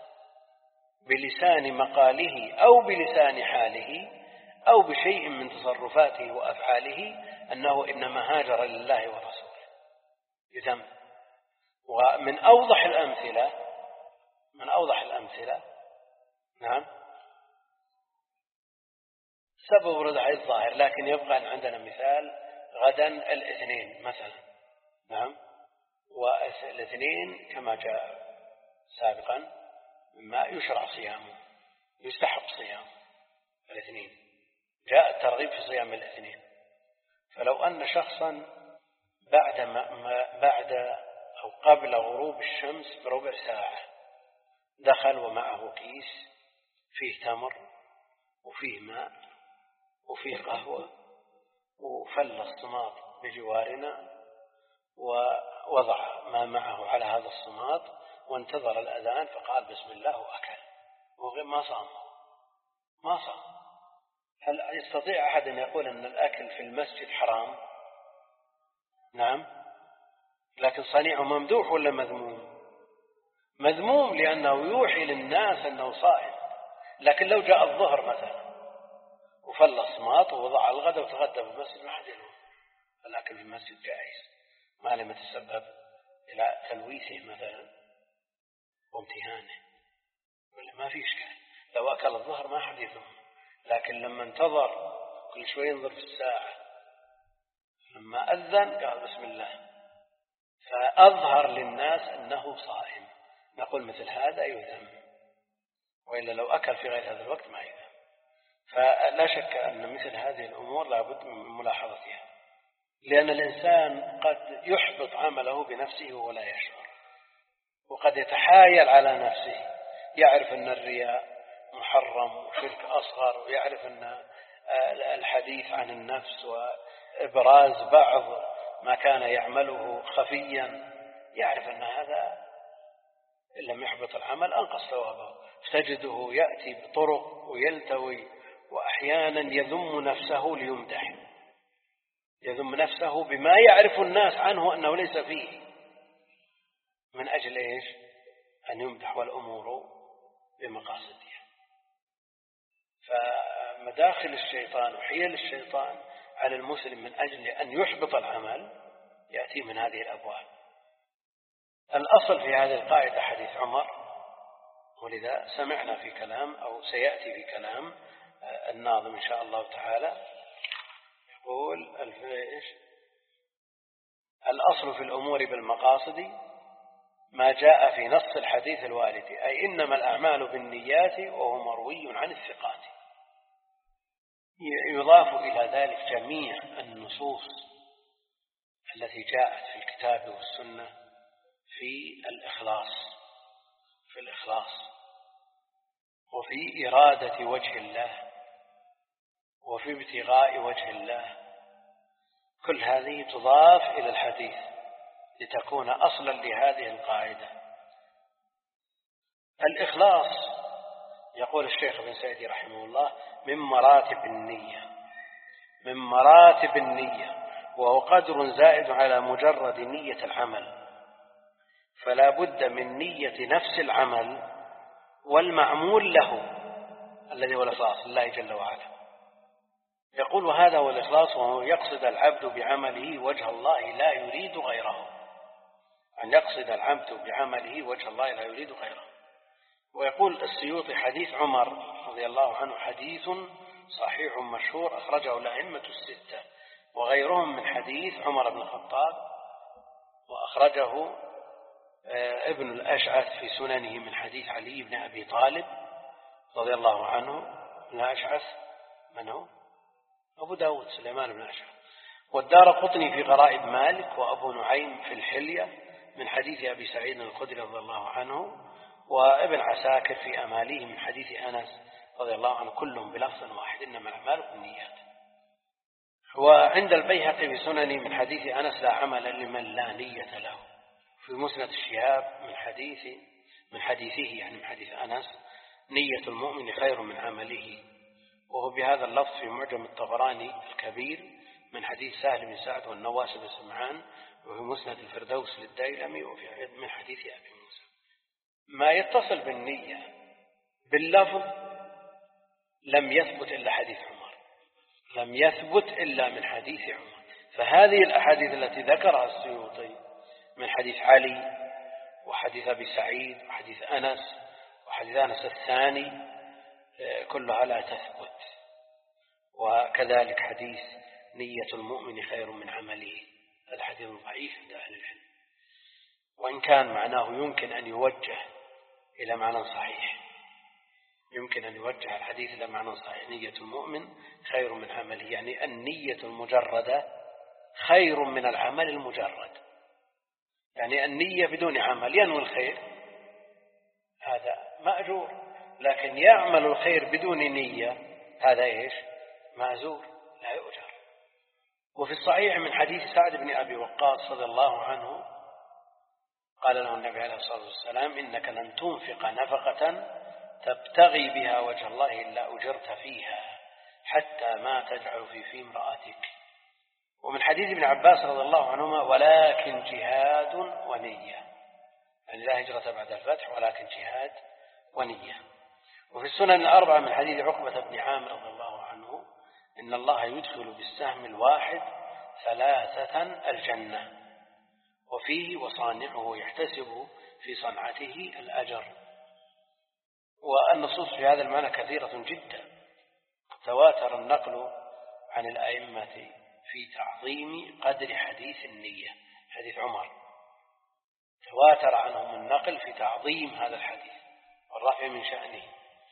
بلسان مقاله أو بلسان حاله أو بشيء من تصرفاته وأفعاله أنه إنما هاجر لله ورسوله، يذم. ومن أوضح الأمثلة نعم سبب ردع الظاهر، لكن يبقى عندنا مثال غدا الاثنين مثلا، نعم، والاثنين كما جاء سابقا مما يشرع صيامه، يستحق صيام الاثنين، جاء الترغيب في صيام الاثنين. فلو أن شخصا بعد أو قبل غروب الشمس بربع ساعة دخل ومعه كيس فيه تمر وفيه ماء وفيه قهوة وفل الصماط بجوارنا ووضع ما معه على هذا الصماط وانتظر الأذان فقال بسم الله وأكل، وغير ما صام. هل يستطيع أحد أن يقول أن الأكل في المسجد حرام؟ نعم، لكن صنيعه ممدوح ولا مذموم؟ مذموم، لأنه يوحي للناس أنه صائم. لكن لو جاء الظهر مثلا وفل الصماط ووضع الغداء وتغدى بالمسجد ما حد يلوم، الأكل في المسجد جائز ما لم يتسبب إلى تلويثه مثلا وامتهانه، ولا ما في إشكال. لو أكل الظهر ما حد يلوم، لكن لما انتظر كل شوي ينظر في الساعة، لما أذن قال بسم الله فأظهر للناس أنه صائم، نقول مثل هذا يذم، وإلا لو أكل في غير هذا الوقت ما يذم. فلا شك أن مثل هذه الأمور لابد من ملاحظتها، لأن الإنسان قد يحبط عمله بنفسه ولا يشعر، وقد يتحايل على نفسه، يعرف أن الرياء محرم وشرك أصغر، ويعرف أن الحديث عن النفس وإبراز بعض ما كان يعمله خفيا، يعرف أن هذا إن لم يحبط العمل أنقص ثوابه. تجده يأتي بطرق ويلتوي، وأحيانا يذم نفسه ليمدح، يذم نفسه بما يعرف الناس عنه أنه ليس فيه، من أجل إيش؟ أن يمدح، والأمور بمقاصدها. فمداخل الشيطان وحيل الشيطان على المسلم من أجل أن يحبط العمل يأتي من هذه الأبواب. الأصل في هذه القاعدة حديث عمر، ولذا سمعنا في كلام أو سيأتي في كلام الناظم إن شاء الله تعالى، يقول الأصل في الأمور بالمقاصد ما جاء في نص الحديث الوارد، أي إنما الأعمال بالنيات وهو مروي عن الثقات. يضاف إلى ذلك جميع النصوص التي جاءت في الكتاب والسنة في الإخلاص وفي إرادة وجه الله وفي ابتغاء وجه الله، كل هذه تضاف إلى الحديث لتكون أصلا لهذه القاعدة. الإخلاص يقول الشيخ ابن سعدي رحمه الله من مراتب النية، وهو قدر زائد على مجرد نية العمل، فلا بد من نية نفس العمل والمعمول له الذي هو الإخلاص لله جل وعلا. يقول وهذا هو الإخلاص، وهو يقصد العبد بعمله وجه الله لا يريد غيره، أن يقصد العبد بعمله وجه الله لا يريد غيره. ويقول السيوطي حديث عمر رضي الله عنه حديث صحيح مشهور أخرجه الأئمة الستة وغيرهم من حديث عمر بن الخطاب، وأخرجه ابن الأشعث في سننه من حديث علي بن أبي طالب رضي الله عنه. ابن الأشعث من هو؟ أبو داود سليمان بن أشعث. والدارقطني في غرائب مالك، وأبو نعيم في الحلية من حديث أبي سعيد الخدري رضي الله عنه، وابن عساكر في أماليه من حديث أنس رضي الله عنه، كلهم بلفظ واحد إنما الأعمال بالنيات. وعند البيهقي في سننه من حديث أنس لا عمل لمن لا نية له. في مسند الشهاب من حديثه يعني من حديث أنس نية المؤمن خير من عمله، وهو بهذا اللفظ في معجم الطبراني الكبير من حديث سهل بن سعد والنواس بن سمعان، وفي مسند الفردوس للديلمي، وفي من حديث أبي موسى. ما يتصل بالنية باللفظ لم يثبت إلا حديث عمر، لم يثبت إلا من حديث عمر. فهذه الأحاديث التي ذكرها السيوطي من حديث علي وحديث أبي سعيد وحديث أنس وحديث أنس الثاني كلها لا تثبت. وكذلك حديث نية المؤمن خير من عمله، هذا حديث ضعيف عند أهل العلم، وإن كان معناه يمكن أن يوجه إلى معنى صحيح، يمكن أن يوجه الحديث إلى معنى صحيح. نية المؤمن خير من عمله، يعني النية المجردة خير من العمل المجرد. يعني النية بدون عمل ينوي الخير هذا مأجور، لكن يعمل الخير بدون نية هذا إيش؟ مأزور لا يؤجر. وفي الصحيح من حديث سعد بن أبي وقاص رضي الله عنه قال له النبي عليه الصلاة والسلام: إنك لن تنفق نفقة تبتغي بها وجه الله إلا أجرت فيها حتى ما تجعل في امرأتك. ومن حديث ابن عباس رضي الله عنهما: ولكن جهاد ونية، يعني لا هجرة بعد الفتح ولكن جهاد ونية. وفي السنن الأربعة من حديث عقبة بن عامر رضي الله عنه: إن الله يدخل بالسهم الواحد 3 الجنة، وفيه وصانعه يحتسب في صنعته الأجر. والنصوص في هذا المعنى كثيرة جدا، تواتر النقل عن الأئمة في تعظيم قدر حديث النية. حديث عمر تواتر عنهم النقل في تعظيم هذا الحديث والرفع من شأنه.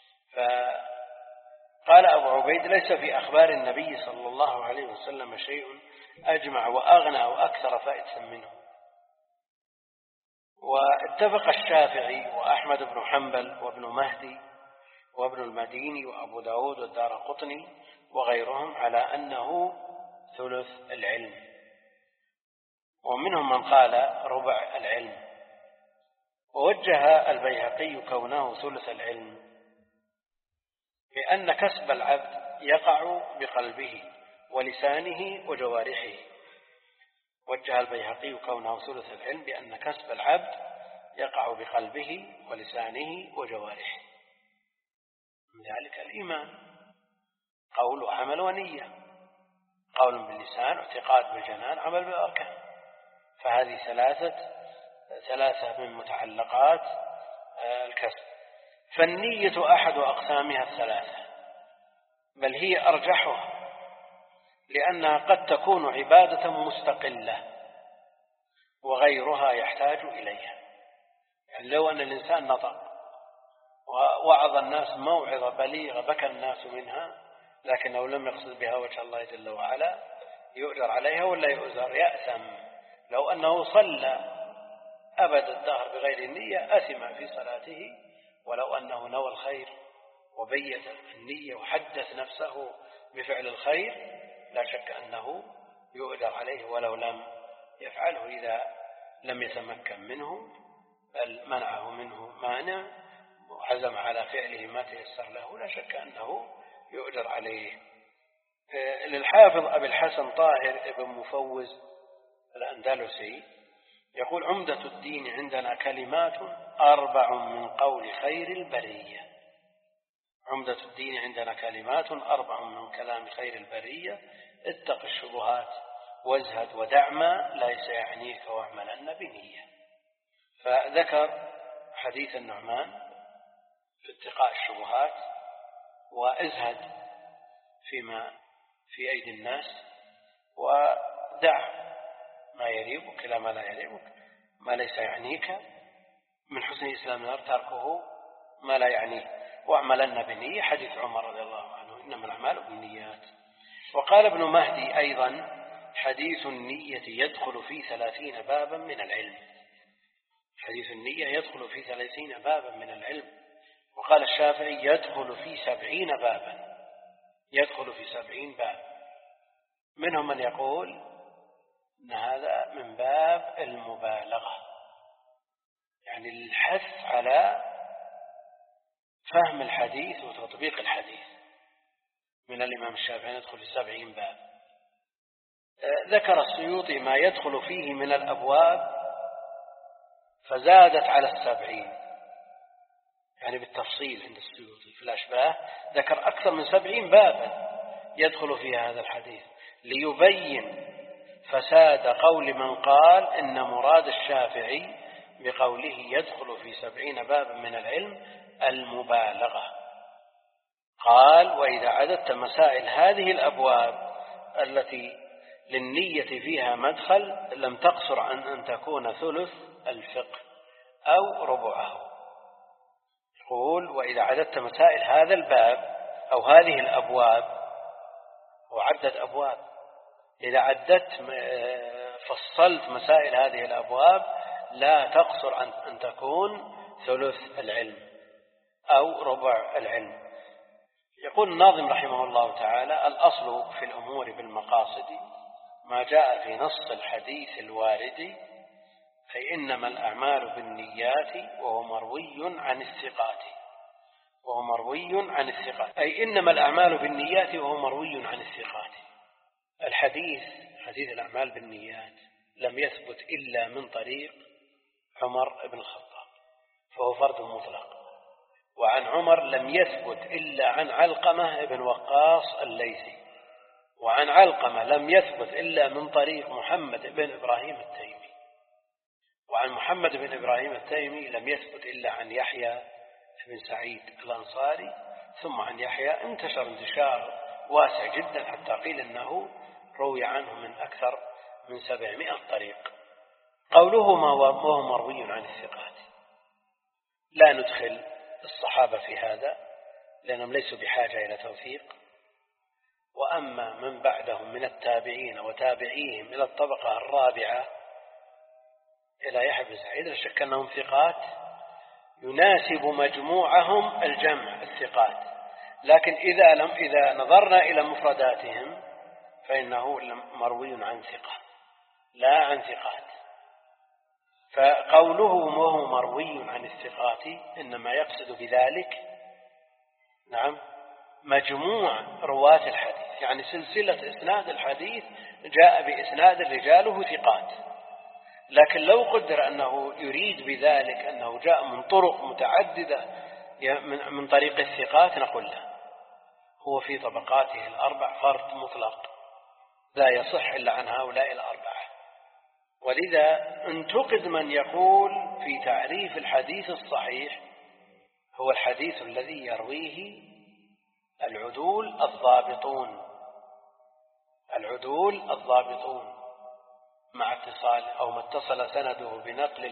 فقال أبو عبيد: ليس في أخبار النبي صلى الله عليه وسلم شيء أجمع وأغنى وأكثر فائدة منه. واتفق الشافعي وأحمد بن حنبل وابن مهدي وابن المديني وأبو داود والدارقطني وغيرهم على أنه ثلث العلم، ومنهم من قال ربع العلم. ووجه البيهقي كونه ثلث العلم بأن كسب العبد يقع بقلبه ولسانه وجوارحه. وجه البيهقي كونه ثلث العلم بأن كسب العبد يقع بقلبه ولسانه وجوارحه، من ذلك الإيمان قول وعمل ونية، قول باللسان واعتقاد بالجنان عمل بالأركان. فهذه ثلاثة من متعلقات الكسب. فالنية أحد أقسامها 3، بل هي أرجحها، لأنها قد تكون عبادة مستقلة وغيرها يحتاج إليها. يعني لو أن الإنسان نطق ووعظ الناس موعظة بليغة بكى الناس منها، لكنه لم يقصد بها وجه الله جل وعلا، يؤجر عليها ولا يؤجر؟ يأثم. لو أنه صلى أبد الدهر بغير النية أثم في صلاته، ولو أنه نوى الخير وبيت النية وحدث نفسه بفعل الخير لا شك أنه يؤجر عليه ولو لم يفعله، إذا لم يتمكن منه بل منعه منه مانع وحزم على فعله ما تيسر له، لا شك أنه يؤجر عليه. للحافظ أبي الحسن طاهر ابن مفوز الأندلسي يقول: عمدة الدين عندنا كلمات 4 من قول خير البرية. عمدة الدين عندنا كلمات 4 من كلام خير البرية: اتق الشبهات وازهد ودع ما ليس يعنيك واعملن بنية. فذكر حديث النعمان في اتقاء الشبهات، وازهد فيما في أيدي الناس، ودع ما يريبك إلى ما لا يريبك، ما ليس يعنيك، من حسن إسلام الأرض تركه ما لا يعنيه، واعملن بنية. حديث عمر رضي الله عنه: إنما الأعمال بالنيات. وقال ابن مهدي أيضا: حديث النية يدخل في 30 بابا من العلم. حديث النية يدخل في 30 بابا من العلم. وقال الشافعي: يدخل في 70 بابا، يدخل في 70 باب. منهم من يقول أن هذا من باب المبالغة، يعني الحث على فهم الحديث وتطبيق الحديث من الإمام الشافعي يدخل في 70 باب. ذكر السيوطي ما يدخل فيه من الأبواب فزادت على 70، يعني بالتفصيل عند السيوطي في الأشباه ذكر أكثر من 70 بابا يدخل فيها هذا الحديث ليبين فساد قول من قال إن مراد الشافعي بقوله يدخل في 70 بابا من العلم المبالغة. قال: وإذا عددت مسائل هذه الأبواب التي للنية فيها مدخل لم تقصر عن أن تكون ثلث الفقه أو ربعه. يقول: وإذا عددت مسائل هذا الباب أو هذه الأبواب، وعدد أبواب، إذا عددت فصلت مسائل هذه الأبواب لا تقصر عن أن تكون ثلث العلم أو ربع العلم. يقول الناظم رحمه الله تعالى: الأصل في الأمور بالمقاصد ما جاء في نص الحديث الوارد، أي إنما الأعمال بالنيات وهو مروي عن الثقات. أي إنما الأعمال بالنيات وهو مروي عن الثقات. حديث الأعمال بالنيات لم يثبت إلا من طريق عمر بن الخطاب فهو فرد مطلق، وعن عمر لم يثبت إلا عن علقمة بن وقاص الليثي، وعن علقمة لم يثبت إلا من طريق محمد بن إبراهيم التيمي، وعن محمد بن إبراهيم التيمي لم يثبت إلا عن يحيى بن سعيد الأنصاري، ثم عن يحيى انتشر انتشار واسع جدا حتى قيل أنه روي عنه من أكثر من 700 طريق. قوله وهو مروي عن الثقات، لا ندخل الصحابة في هذا لأنهم ليسوا بحاجة إلى توثيق، وأما من بعدهم من التابعين وتابعيهم إلى الطبقة الرابعة إلى يحيى بن سعيد لا شك أنهم ثقات يناسب مجموعهم الجمع الثقات، لكن إذا نظرنا إلى مفرداتهم فإنه مروي عن ثقة لا عن ثقات. فقوله وهو مروي عن الثقات إنما يقصد بذلك مجموع رواة الحديث، يعني سلسلة إسناد الحديث جاء بإسناد رجاله ثقات. لكن لو قدر أنه يريد بذلك أنه جاء من طرق متعددة من طريق الثقات نقول له هو في طبقاته الأربع فرد مطلق لا يصح إلا عن هؤلاء الأربعة. ولذا انتقد من يقول في تعريف الحديث الصحيح هو الحديث الذي يرويه العدول الضابطون مع اتصال أو ما اتصل سنده بنقل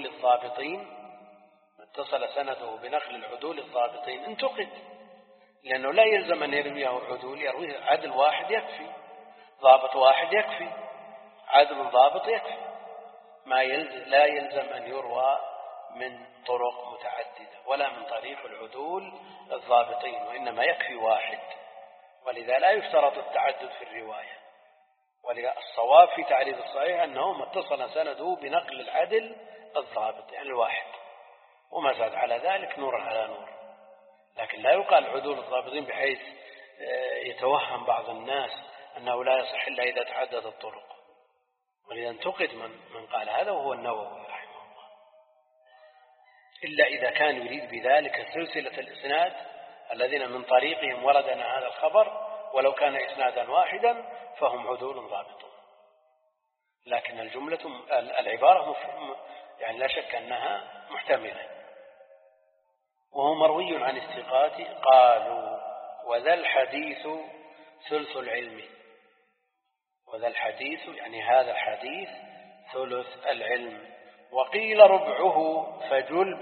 العدول الضابطين انتقد، لأنه لا يلزم أن يرويه عدول، يرويه عدل واحد يكفي، ضابط واحد يكفي، عدل ضابط يكفي، لا يلزم أن يروى من طرق متعددة ولا من طريق العدول الضابطين، وإنما يكفي واحد. ولذا لا يشترط التعدد في الرواية. ولذا الصواب في تعريف الصحيح أنه ما اتصل سنده بنقل العدل الضابط يعني الواحد، وما زاد على ذلك نور على نور. لكن لا يقال عدول الضابطين بحيث يتوهم بعض الناس أنه لا يصح إلا إذا تعدد الطرق. ولذا انتقد من قال هذا وهو النووي رحمه الله، إلا إذا كان يريد بذلك سلسلة الإسناد الذين من طريقهم وردنا هذا الخبر، ولو كان إسنادا واحدا فهم عدول ضابطون. لكن العبارة يعني لا شك أنها محتملة. وهو مروي عن الثقات. قالوا وذا الحديث ثلث العلم، وذا الحديث يعني هذا الحديث ثلث العلم. وقيل ربعه فجل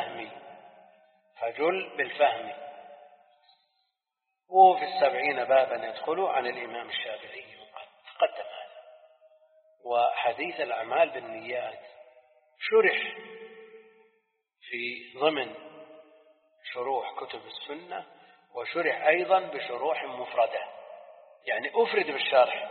بالفهم. وفي 70 بابا يدخل عن الإمام الشافعي تقدم هذا. وحديث الأعمال بالنيات شرح في ضمن شروح كتب السنة، وشرح أيضا بشروح مفردة، يعني أفرد بالشرح.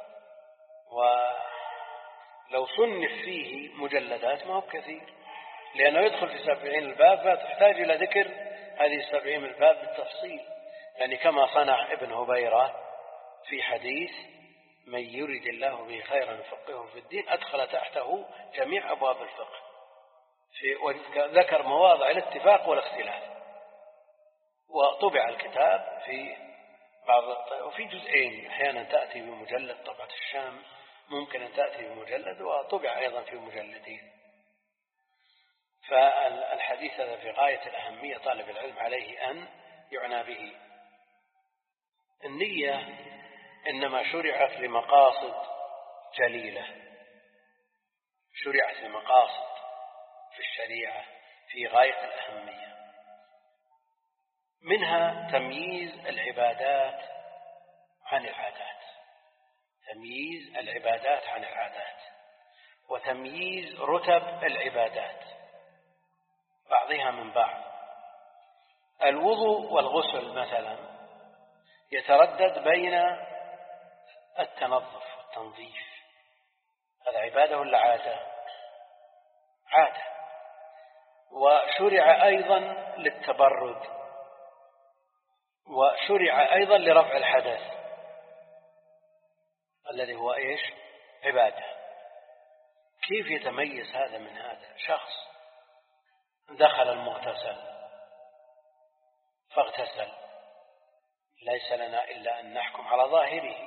ولو صنف فيه مجلدات ما هو كثير، لأنه يدخل في 70 الباب فتحتاج إلى ذكر هذه يستبعين من الباب بالتفصيل، يعني كما صنع ابن هبيرة في حديث من يرد الله به خيرا يفقهه في الدين أدخل تحته جميع أبواب الفقه، ذكر مواضع الاتفاق والاختلاف، وطبع الكتاب في وفي جزئين، أحيانا تأتي بمجلد، طبعة الشام ممكن أن تأتي بمجلد، وطبع أيضا في مجلدين. فالحديث هذا في غاية الأهمية، طالب العلم عليه أن يعنى به. النية إنما شرعت لمقاصد جليلة، شرعت لمقاصد في الشريعة في غاية الأهمية، منها تمييز العبادات عن العادات، تمييز العبادات عن العادات، وتمييز رتب العبادات بعضها من بعض. الوضوء والغسل مثلا يتردد بين التنظف والتنظيف، هذا عبادة ولا عادة؟ عادة. وشرع أيضا للتبرد، وشرع أيضا لرفع الحدث الذي هو إيش؟ عبادة. كيف يتميز هذا من هذا؟ شخص دخل المغتسل فاغتسل، ليس لنا إلا أن نحكم على ظاهره.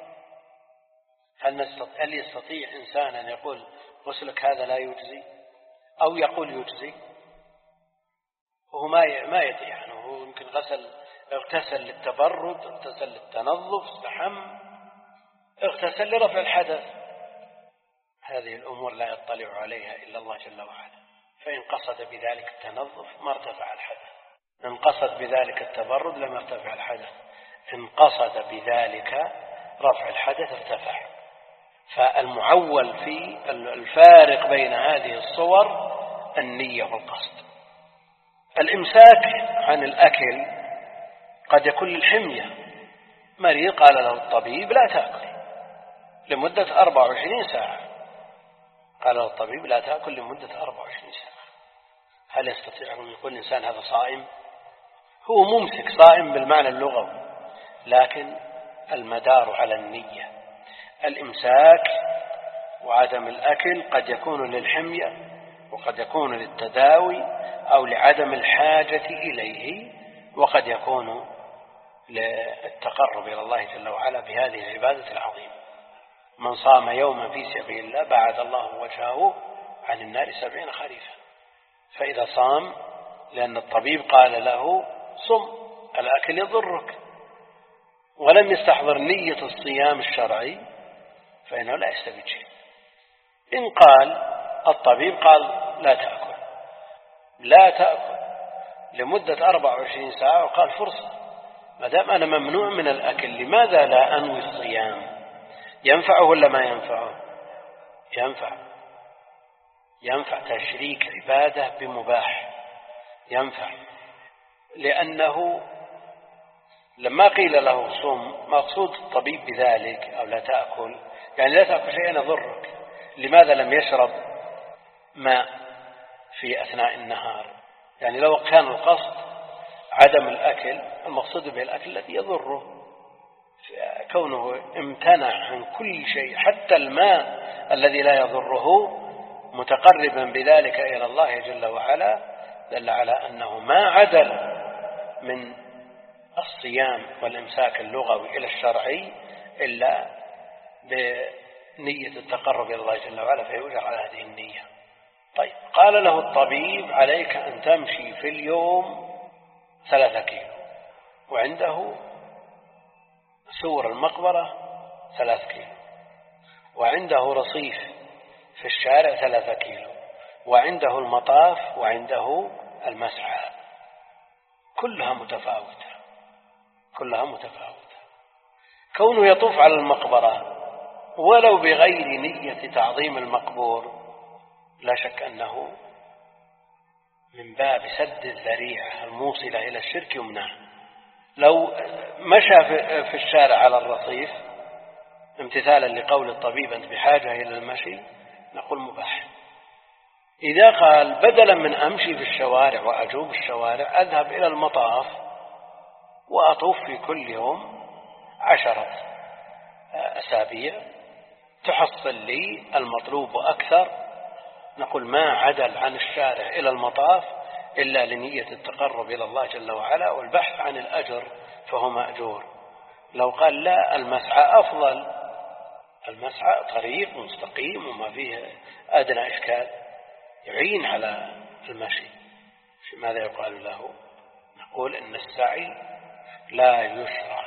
هل يستطيع إنسان أن يقول غسلك هذا لا يجزي، أو يقول يجزي؟ وهو ما يدري عنه، هو يمكن اغتسل للتبرد، اغتسل للتنظف، استحم، اغتسل لرفع الحدث. هذه الأمور لا يطلع عليها إلا الله جل وعلا، فإن قصد بذلك التنظف ما ارتفع الحدث، إن قصد بذلك التبرد لم يرتفع الحدث، إن قصد بذلك رفع الحدث ارتفع. فالمعول في الفارق بين هذه الصور النية والقصد. الإمساك عن الأكل قد يكون للحمية، مريض قال له الطبيب لا تأكل لمدة 24 ساعة، قال له الطبيب لا تأكل لمدة 24 ساعة. هل يستطيع أن يقول الإنسان هذا صائم؟ هو ممسك، صائم بالمعنى اللغوي، لكن المدار على النية. الإمساك وعدم الأكل قد يكون للحمية، وقد يكون للتداوي أو لعدم الحاجة إليه، وقد يكون للتقرب إلى الله جل وعلا بهذه العبادة العظيمة. من صام يوما في سبيل الله بعد الله وجهه عن النار 70 خريفا. فإذا صام لأن الطبيب قال له صم، الأكل يضرك، ولم يستحضر نية الصيام الشرعي، فإنه لا يستفيد شيء. إن قال الطبيب قال لا تأكل لمدة 24 ساعة، وقال فرصة، ما دام أنا ممنوع من الأكل لماذا لا أنوي الصيام؟ ينفعه ولا ما ينفعه؟ ينفع تشريك عبادة بمباح، ينفع، لأنه لما قيل له صم مقصود الطبيب بذلك أو لا تأكل، يعني لا تأكل شيئا يضرك. لماذا لم يشرب ماء في أثناء النهار؟ يعني لو كان القصد عدم الأكل، المقصود به الأكل الذي يضره، كونه امتنع عن كل شيء حتى الماء الذي لا يضره متقربا بذلك إلى الله جل وعلا، دل على أنه ما عدل من الصيام والإمساك اللغوي إلى الشرعي إلا بنية التقرب إلى الله جل وعلا، فيؤجر على هذه النية. طيب، قال له الطبيب عليك أن تمشي في اليوم 3 كيلو، وعنده سور المقبرة 3 كيلو، وعنده رصيف في الشارع 3 كيلو، وعنده المطاف، وعنده المسعى، كلها متفاوتة. كونه يطوف على المقبرة ولو بغير نية تعظيم المقبور لا شك أنه من باب سد الذريعة الموصلة إلى الشرك يمنع. لو مشى في الشارع على الرصيف امتثالا لقول الطبيب أنت بحاجة إلى المشي، نقول مباح، إذا قال بدلا من أمشي في الشوارع وأجوب الشوارع أذهب إلى المطاف وأطوف في كل يوم 10 أسابيع تحصل لي المطلوب وأكثر، نقول ما عدل عن الشارع إلى المطاف إلا لنية التقرب إلى الله جل وعلا والبحث عن الأجر فهو مأجور. لو قال لا المسعى أفضل، المسعى طريق مستقيم وما فيه أدنى إشكال يعين على المشي، ماذا يقال له؟ نقول إن السعي لا يشرع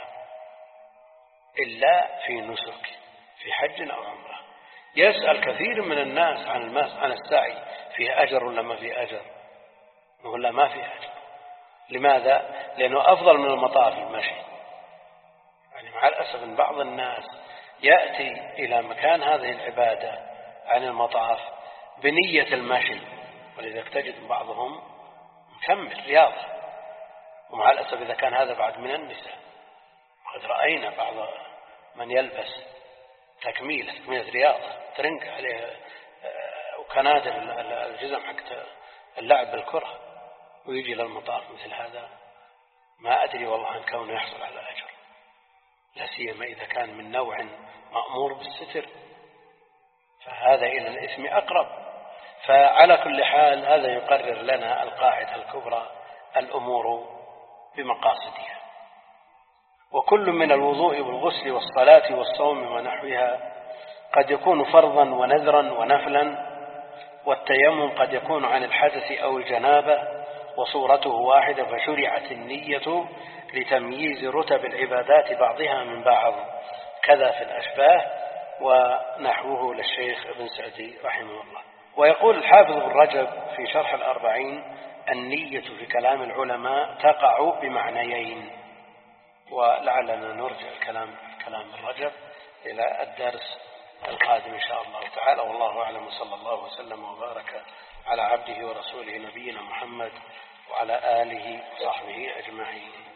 إلا في نسك في حج أو عمرة. يسأل كثير من الناس عن السعي فيه أجر ولا ما فيه أجر؟ نقول لا ما فيه أجر. لماذا؟ لأنه أفضل من المطاف المشي. يعني مع الأسف إن بعض الناس يأتي إلى مكان هذه العبادة عن المطاف بنية المشي، ولذلك تجد بعضهم مكمل رياضة، ومع الأسف إذا كان هذا بعد من النساء. قد رأينا بعض من يلبس تكميلة رياضة ترنك عليه وكنادر الجزم حق اللعب بالكرة ويجي للمطاف مثل هذا. ما أدري والله عن كونه يحصل على أجر، لا سيما إذا كان من نوع مأمور بالستر، فهذا إلى الإثم أقرب. فعلى كل حال هذا يقرر لنا القاعدة الكبرى: الأمور بمقاصدها. وكل من الوضوء والغسل والصلاة والصوم ونحوها قد يكون فرضا ونذرا ونفلا، والتيمم قد يكون عن الحدث أو الجنابة، وصورته واحدة، فشرعت النية لتمييز رتب العبادات بعضها من بعض، كذا في الأشباه ونحوه للشيخ ابن سعدي رحمه الله. ويقول الحافظ ابن رجب في شرح الأربعين: النية في كلام العلماء تقع بمعنيين. ولعلنا نرجع كلام ابن رجب إلى الدرس القادم إن شاء الله تعالى، والله أعلم، صلى الله وسلم وبارك على عبده ورسوله نبينا محمد وعلى آله وصحبه أجمعين.